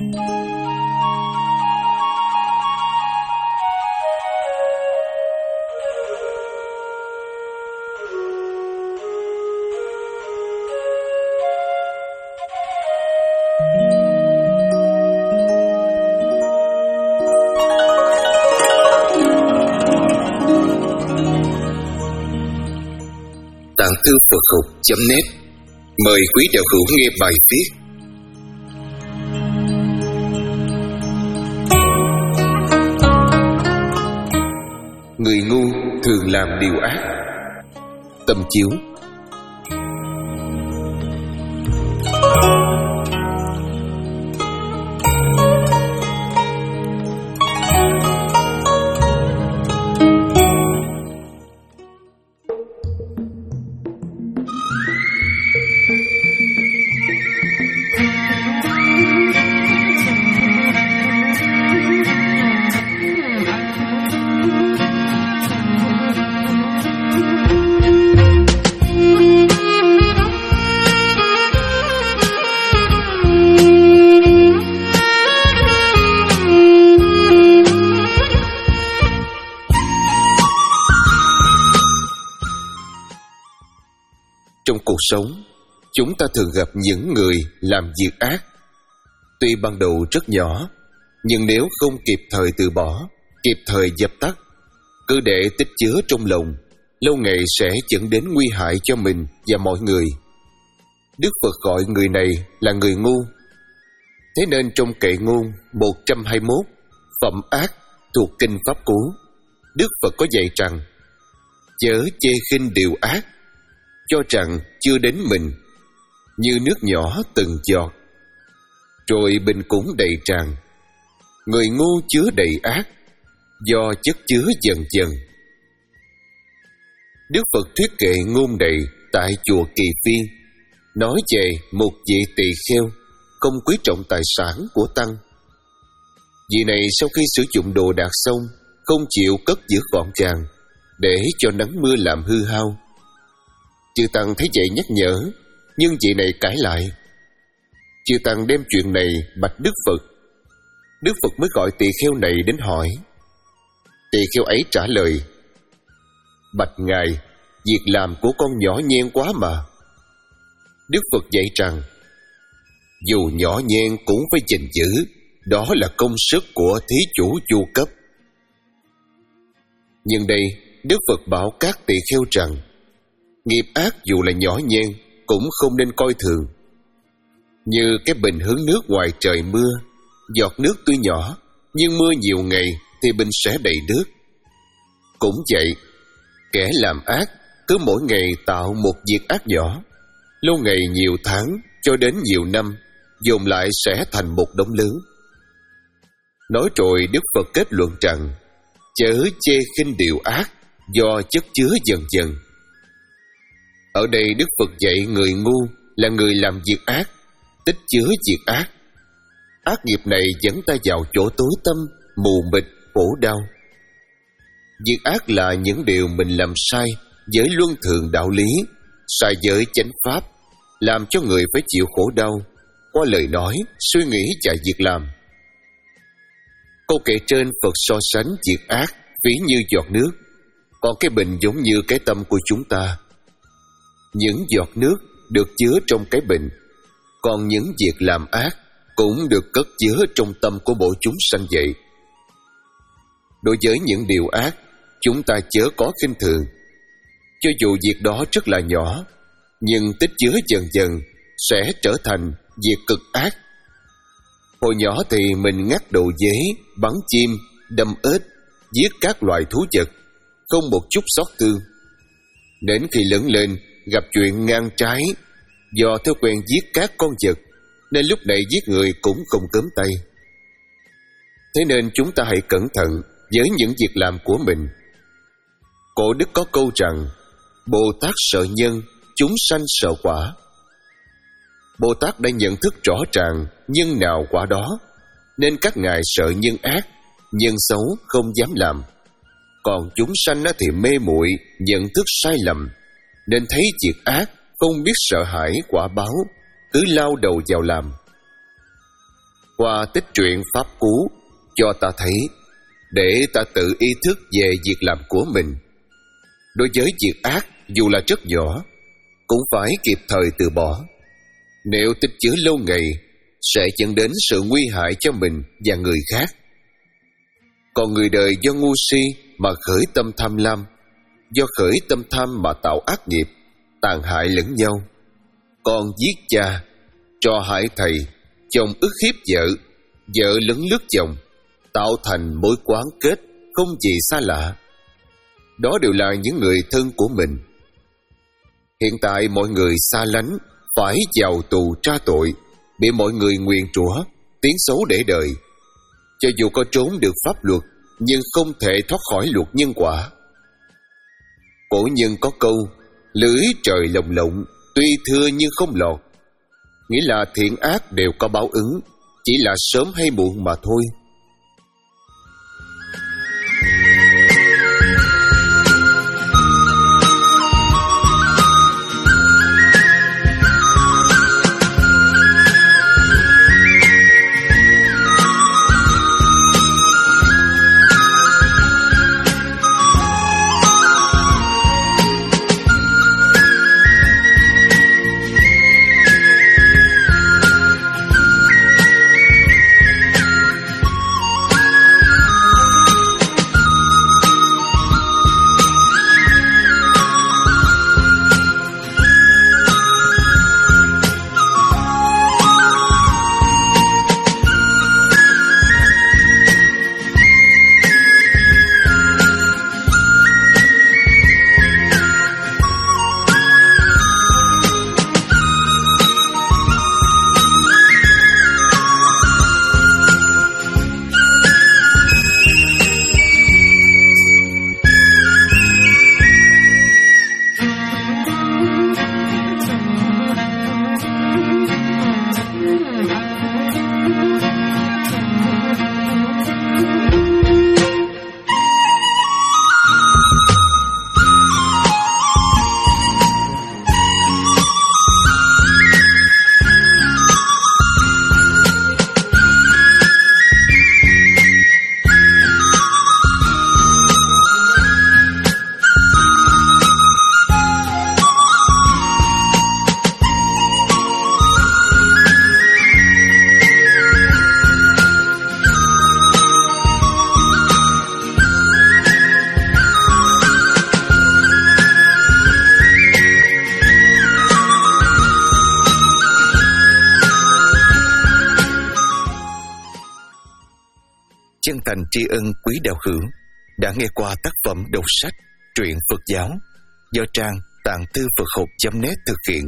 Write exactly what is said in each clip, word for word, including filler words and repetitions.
Tạng thư Phật học chấm net mời quý đạo hữu nghe bài viết Người ngu thường làm điều ác. Tâm chiếu. Trong cuộc sống, chúng ta thường gặp những người làm việc ác. Tuy ban đầu rất nhỏ, nhưng nếu không kịp thời từ bỏ, kịp thời dập tắt, cứ để tích chứa trong lòng, lâu ngày sẽ dẫn đến nguy hại cho mình và mọi người. Đức Phật gọi người này là người ngu. Thế nên trong Kệ Ngôn một trăm hai mươi mốt, Phẩm ác thuộc Kinh Pháp Cú, Đức Phật có dạy rằng: chớ chê khinh điều ác, cho rằng chưa đến mình, như nước nhỏ từng giọt, rồi bình cũng đầy tràn. Người ngu chứa đầy ác, do chất chứa dần dần. Đức Phật thuyết kệ ngôn này tại chùa Kỳ Viên, nói về một vị tỳ kheo không quý trọng tài sản của tăng. Vị này sau khi sử dụng đồ đạc xong, không chịu cất giữ gọn gàng, để cho nắng mưa làm hư hao. Chư tăng thấy vậy nhắc nhở, nhưng vị này cãi lại. Chư tăng đem chuyện này bạch Đức Phật. Đức Phật mới gọi tỳ kheo này đến hỏi. Tỳ kheo ấy trả lời: bạch ngài, việc làm của con nhỏ nhen quá mà. Đức Phật dạy rằng: dù nhỏ nhen cũng phải gìn giữ, đó là công sức của thí chủ chu cấp. Nhưng đây, Đức Phật bảo các tỳ kheo rằng nghiệp ác dù là nhỏ nhen cũng không nên coi thường. Như cái bình hứng nước ngoài trời mưa, giọt nước tuy nhỏ, nhưng mưa nhiều ngày thì bình sẽ đầy nước. Cũng vậy, kẻ làm ác cứ mỗi ngày tạo một việc ác nhỏ, lâu ngày nhiều tháng cho đến nhiều năm, dồn lại sẽ thành một đống lớn. Nói rồi Đức Phật kết luận rằng chớ chê khinh điều ác, do chất chứa dần dần. Ở đây Đức Phật dạy người ngu là người làm việc ác, tích chứa việc ác. Ác nghiệp này dẫn ta vào chỗ tối tăm, mù mịt, khổ đau. Việc ác là những điều mình làm sai với luân thường đạo lý, sai với chánh pháp, làm cho người phải chịu khổ đau qua lời nói, suy nghĩ và việc làm. Câu kệ trên Phật so sánh việc ác ví như giọt nước, còn cái bình giống như cái tâm của chúng ta. Những giọt nước được chứa trong cái bình, còn những việc làm ác cũng được cất chứa trong tâm của mỗi chúng sanh vậy. Đối với những điều ác, chúng ta chớ có khinh thường. Cho dù việc đó rất là nhỏ, nhưng tích chứa dần dần sẽ trở thành việc cực ác. Hồi nhỏ thì mình ngắt đầu dế, bắn chim, đâm ếch, giết các loài thú vật, không một chút xót thương. Đến khi lớn lên, gặp chuyện ngang trái, do thói quen giết các con vật, nên lúc này giết người cũng không cấm tay. Thế nên chúng ta hãy cẩn thận với những việc làm của mình. Cổ đức có câu rằng: Bồ Tát sợ nhân, chúng sanh sợ quả. Bồ Tát đã nhận thức rõ ràng nhân nào quả đó, nên các ngài sợ nhân ác, nhân xấu không dám làm. Còn chúng sanh thì mê muội, nhận thức sai lầm, nên thấy việc ác, không biết sợ hãi quả báo, cứ lao đầu vào làm. qua tích truyện pháp cú cho ta thấy, để ta tự ý thức về việc làm của mình. Đối với việc ác, dù là rất nhỏ, cũng phải kịp thời từ bỏ. Nếu tích chứa lâu ngày, sẽ dẫn đến sự nguy hại cho mình và người khác. Còn người đời do ngu si mà khởi tâm tham lam, do khởi tâm tham mà tạo ác nghiệp, tàn hại lẫn nhau. Con giết cha, trò hại thầy, chồng ức hiếp vợ, vợ lấn lướt chồng, tạo thành mối quán kết không gì xa lạ. Đó đều là những người thân của mình. Hiện tại mọi người xa lánh, phải vào tù tra tội, bị mọi người nguyền rủa, tiếng xấu để đời. Cho dù có trốn được pháp luật, nhưng không thể thoát khỏi luật nhân quả. Cổ nhân có câu, lưới trời lồng lộng, tuy thưa nhưng không lọt. Nghĩa là thiện ác đều có báo ứng, chỉ là sớm hay muộn mà thôi. Chân thành tri ân quý đạo hữu đã nghe qua tác phẩm đọc sách truyện Phật giáo do trang tạng thư Phật học chấm net thực hiện.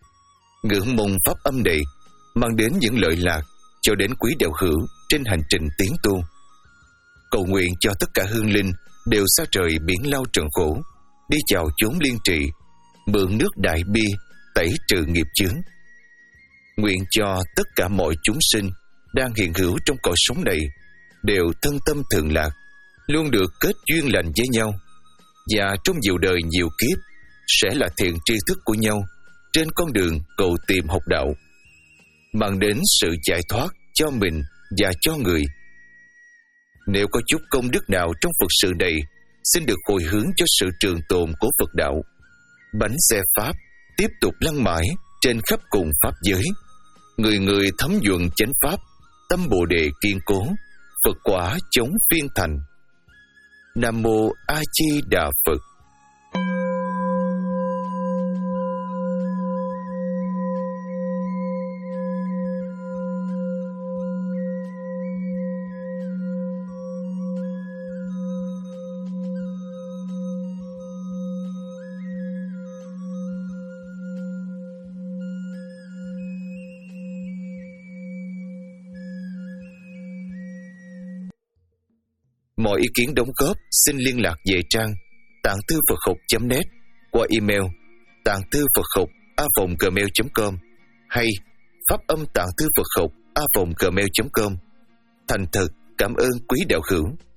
Ngưỡng mong pháp âm này mang đến những lợi lạc cho đến quý đạo hữu trên hành trình tiến tu. Cầu nguyện cho tất cả hương linh đều xa trời biển lao trần khổ, đi vào chốn liên trị, mượn nước đại bi tẩy trừ nghiệp chướng. Nguyện cho tất cả mọi chúng sinh đang hiện hữu trong cõi sống này đều thân tâm thường lạc, luôn được kết duyên lành với nhau, và trong nhiều đời nhiều kiếp sẽ là thiện tri thức của nhau trên con đường cầu tìm học đạo, mang đến sự giải thoát cho mình và cho người. Nếu có chút công đức nào trong Phật sự này, xin được hồi hướng cho sự trường tồn của Phật đạo. Bánh xe Pháp tiếp tục lăn mãi trên khắp cùng Pháp giới, người người thấm nhuận chánh Pháp, tâm Bồ Đề kiên cố, Phật quả chống phiên thành. Nam Mô A Di Đà Phật. Mọi ý kiến đóng góp xin liên lạc về trang tạng thư Phật học chấm net qua email tạng thư Phật học a vòng gmail chấm com hay pháp âm tạng thư Phật học a vòng gmail chấm com. Thành thật cảm ơn quý đạo hữu.